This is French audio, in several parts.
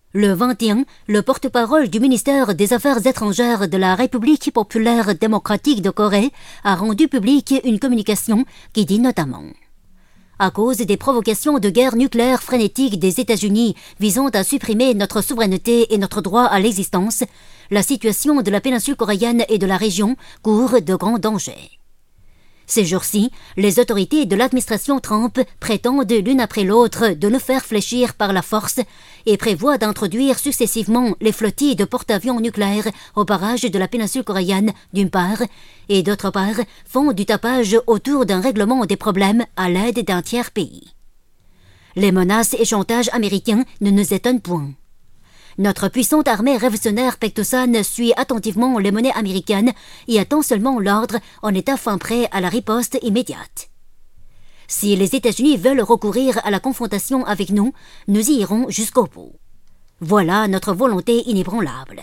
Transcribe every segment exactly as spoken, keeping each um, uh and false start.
Le vingt et un, le porte-parole du ministère des Affaires étrangères de la République populaire démocratique de Corée a rendu publique une communication qui dit notamment: à cause des provocations de guerre nucléaire frénétiques des États-Unis visant à supprimer notre souveraineté et notre droit à l'existence, la situation de la péninsule coréenne et de la région court de grands dangers. Ces jours-ci, les autorités de l'administration Trump prétendent l'une après l'autre de nous faire fléchir par la force et prévoient d'introduire successivement les flottilles de porte-avions nucléaires au barrage de la péninsule coréenne d'une part, et d'autre part font du tapage autour d'un règlement des problèmes à l'aide d'un tiers pays. Les menaces et chantages américains ne nous étonnent point. Notre puissante armée révolutionnaire Paektusan suit attentivement les menées américaines et attend seulement l'ordre en état fin prêt à la riposte immédiate. Si les États-Unis veulent recourir à la confrontation avec nous, nous y irons jusqu'au bout. Voilà notre volonté inébranlable.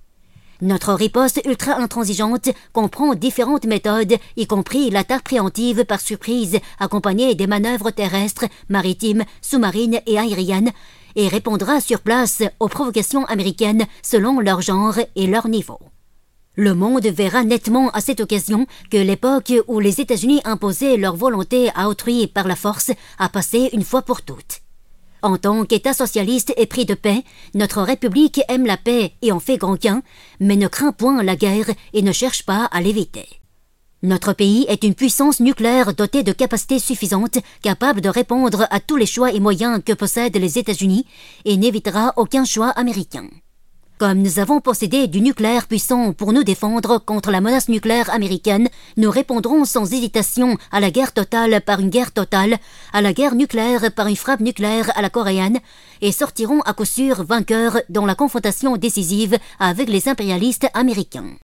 Notre riposte ultra-intransigeante comprend différentes méthodes, y compris l'attaque préventive par surprise accompagnée des manœuvres terrestres, maritimes, sous-marines et aériennes, et répondra sur place aux provocations américaines selon leur genre et leur niveau. Le monde verra nettement à cette occasion que l'époque où les États-Unis imposaient leur volonté à autrui par la force a passé une fois pour toutes. En tant qu'État socialiste et pris de paix, notre République aime la paix et en fait grand gain, mais ne craint point la guerre et ne cherche pas à l'éviter. Notre pays est une puissance nucléaire dotée de capacités suffisantes, capable de répondre à tous les choix et moyens que possèdent les États-Unis et n'évitera aucun choix américain. Comme nous avons possédé du nucléaire puissant pour nous défendre contre la menace nucléaire américaine, nous répondrons sans hésitation à la guerre totale par une guerre totale, à la guerre nucléaire par une frappe nucléaire à la coréenne, et sortirons à coup sûr vainqueurs dans la confrontation décisive avec les impérialistes américains.